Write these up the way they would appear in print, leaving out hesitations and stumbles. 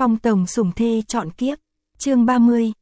Phong tổng sủng thê chọn kiếp, chương 30,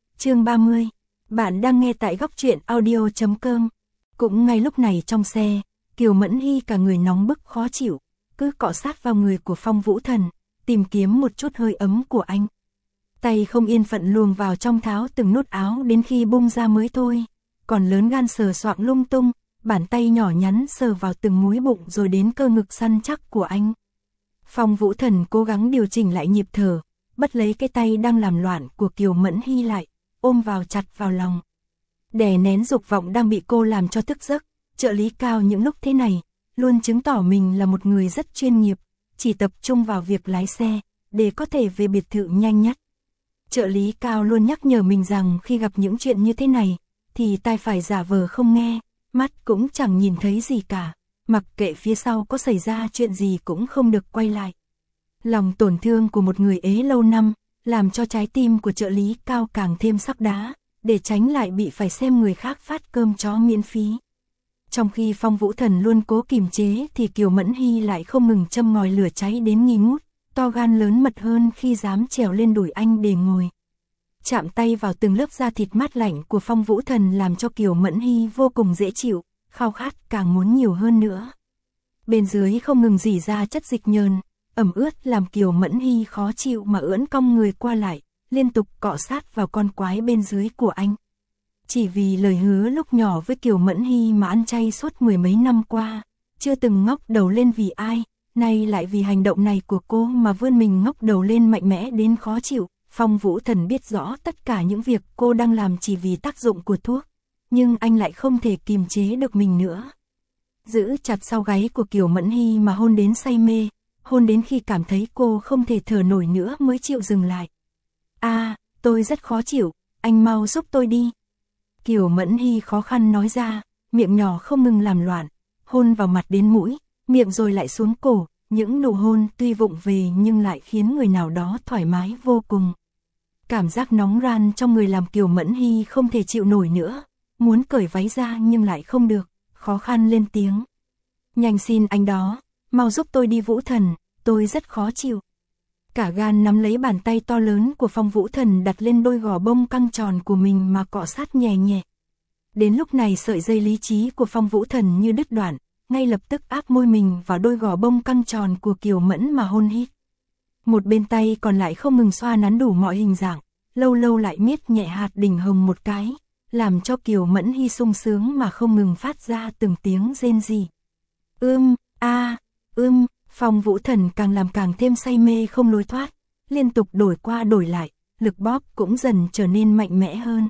Bạn đang nghe tại góc truyện audio.com. Cũng ngay lúc này trong xe, Kiều Mẫn Hy cả người nóng bức khó chịu, cứ cọ sát vào người của Phong Vũ Thần, tìm kiếm một chút hơi ấm của anh. Tay không yên phận luồn vào trong tháo từng nút áo đến khi bung ra mới thôi, còn lớn gan sờ soạng lung tung, bàn tay nhỏ nhắn sờ vào từng múi bụng rồi đến cơ ngực săn chắc của anh. Phong Vũ Thần cố gắng điều chỉnh lại nhịp thở, bắt lấy cái tay đang làm loạn của Kiều Mẫn Hy lại, ôm vào chặt vào lòng. Đè nén dục vọng đang bị cô làm cho thức giấc, trợ lý Cao những lúc thế này, luôn chứng tỏ mình là một người rất chuyên nghiệp, chỉ tập trung vào việc lái xe, để có thể về biệt thự nhanh nhất. Trợ lý Cao luôn nhắc nhở mình rằng khi gặp những chuyện như thế này, thì tai phải giả vờ không nghe, mắt cũng chẳng nhìn thấy gì cả, mặc kệ phía sau có xảy ra chuyện gì cũng không được quay lại. Lòng tổn thương của một người ế lâu năm, làm cho trái tim của trợ lý Cao càng thêm sắc đá, để tránh lại bị phải xem người khác phát cơm chó miễn phí. Trong khi Phong Vũ Thần luôn cố kiềm chế thì Kiều Mẫn Hy lại không ngừng châm ngòi lửa cháy đến nghi ngút, to gan lớn mật hơn khi dám trèo lên đùi anh để ngồi. Chạm tay vào từng lớp da thịt mát lạnh của Phong Vũ Thần làm cho Kiều Mẫn Hy vô cùng dễ chịu, khao khát càng muốn nhiều hơn nữa. Bên dưới không ngừng rỉ ra chất dịch nhờn, ẩm ướt làm Kiều Mẫn Hy khó chịu mà ưỡn cong người qua lại, liên tục cọ sát vào con quái bên dưới của anh. Chỉ vì lời hứa lúc nhỏ với Kiều Mẫn Hy mà ăn chay suốt mười mấy năm qua, chưa từng ngóc đầu lên vì ai, nay lại vì hành động này của cô mà vươn mình ngóc đầu lên mạnh mẽ đến khó chịu. Phong Vũ Thần biết rõ tất cả những việc cô đang làm chỉ vì tác dụng của thuốc, nhưng anh lại không thể kiềm chế được mình nữa. Giữ chặt sau gáy của Kiều Mẫn Hy mà hôn đến say mê, hôn đến khi cảm thấy cô không thể thở nổi nữa mới chịu dừng lại. Tôi rất khó chịu, anh mau giúp tôi đi. Kiều Mẫn Hy khó khăn nói ra, miệng nhỏ không ngừng làm loạn, hôn vào mặt đến mũi, miệng rồi lại xuống cổ, những nụ hôn tuy vụng về nhưng lại khiến người nào đó thoải mái vô cùng. Cảm giác nóng ran trong người làm Kiều Mẫn Hy không thể chịu nổi nữa, muốn cởi váy ra nhưng lại không được, khó khăn lên tiếng. Nhanh xin anh đó, mau giúp tôi đi Vũ Thần, tôi rất khó chịu. Cả gan nắm lấy bàn tay to lớn của Phong Vũ Thần đặt lên đôi gò bông căng tròn của mình mà cọ sát nhẹ nhẹ. Đến lúc này sợi dây lý trí của Phong Vũ Thần như đứt đoạn, ngay lập tức áp môi mình vào đôi gò bông căng tròn của Kiều Mẫn mà hôn hít. Một bên tay còn lại không ngừng xoa nắn đủ mọi hình dạng, lâu lâu lại miết nhẹ hạt đỉnh hồng một cái, làm cho Kiều Mẫn Hy sung sướng mà không ngừng phát ra từng tiếng rên rỉ. Phong Vũ Thần càng làm càng thêm say mê không lối thoát, liên tục đổi qua đổi lại, lực bóp cũng dần trở nên mạnh mẽ hơn.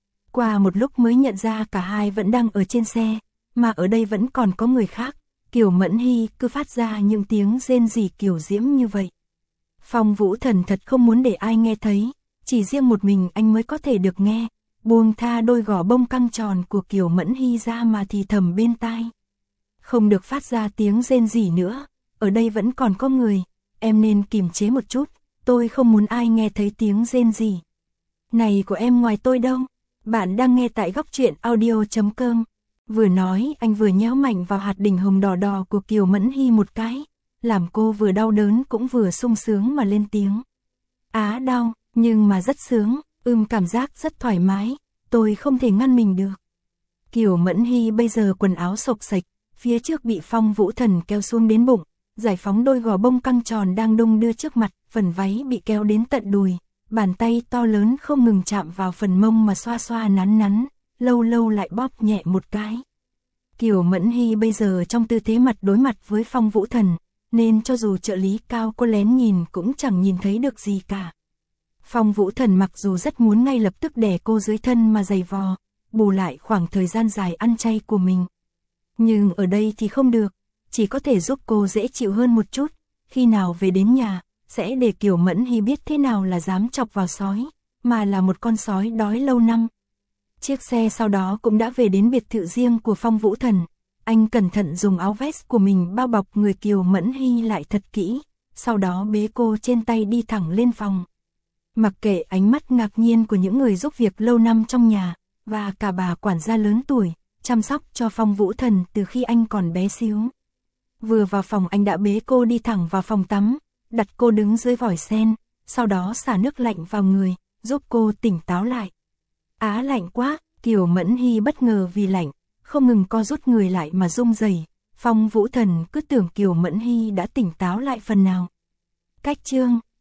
Qua một lúc mới nhận ra cả hai vẫn đang ở trên xe, mà ở đây vẫn còn có người khác, Kiều Mẫn Hy cứ phát ra những tiếng rên rỉ kiều diễm như vậy. Phong Vũ Thần thật không muốn để ai nghe thấy, chỉ riêng một mình anh mới có thể được nghe, buông tha đôi gò bông căng tròn của Kiều Mẫn Hy ra mà thì thầm bên tai. Không được phát ra tiếng rên rỉ nữa, ở đây vẫn còn có người, em nên kiềm chế một chút, tôi không muốn ai nghe thấy tiếng rên rỉ này của em ngoài tôi đâu. Bạn đang nghe tại góc truyện audio.com. Vừa nói anh vừa nhéo mạnh vào hạt đỉnh hồng đỏ đỏ của Kiều Mẫn Hy một cái, làm cô vừa đau đớn cũng vừa sung sướng mà lên tiếng. Đau, nhưng mà rất sướng, cảm giác rất thoải mái, tôi không thể ngăn mình được. Kiều Mẫn Hy bây giờ quần áo xộc xệch, phía trước bị Phong Vũ Thần kéo xuống đến bụng, giải phóng đôi gò bông căng tròn đang đung đưa trước mặt, phần váy bị kéo đến tận đùi, bàn tay to lớn không ngừng chạm vào phần mông mà xoa xoa nắn nắn, lâu lâu lại bóp nhẹ một cái. Kiều Mẫn Hy bây giờ trong tư thế mặt đối mặt với Phong Vũ Thần, nên cho dù trợ lý Cao có lén nhìn cũng chẳng nhìn thấy được gì cả. Phong Vũ Thần mặc dù rất muốn ngay lập tức đè cô dưới thân mà giày vò, bù lại khoảng thời gian dài ăn chay của mình. Nhưng ở đây thì không được, chỉ có thể giúp cô dễ chịu hơn một chút, khi nào về đến nhà, sẽ để Kiều Mẫn Hy biết thế nào là dám chọc vào sói, mà là một con sói đói lâu năm. Chiếc xe sau đó cũng đã về đến biệt thự riêng của Phong Vũ Thần, anh cẩn thận dùng áo vest của mình bao bọc người Kiều Mẫn Hy lại thật kỹ, sau đó bế cô trên tay đi thẳng lên phòng. Mặc kệ ánh mắt ngạc nhiên của những người giúp việc lâu năm trong nhà, và cả bà quản gia lớn tuổi, chăm sóc cho Phong Vũ Thần từ khi anh còn bé xíu. Vừa vào phòng anh đã bế cô đi thẳng vào phòng tắm, đặt cô đứng dưới vòi sen, sau đó xả nước lạnh vào người, giúp cô tỉnh táo lại. Á lạnh quá, Kiều Mẫn Hy bất ngờ vì lạnh, không ngừng co rút người lại mà run rẩy. Phong Vũ Thần cứ tưởng Kiều Mẫn Hy đã tỉnh táo lại phần nào. Cách chương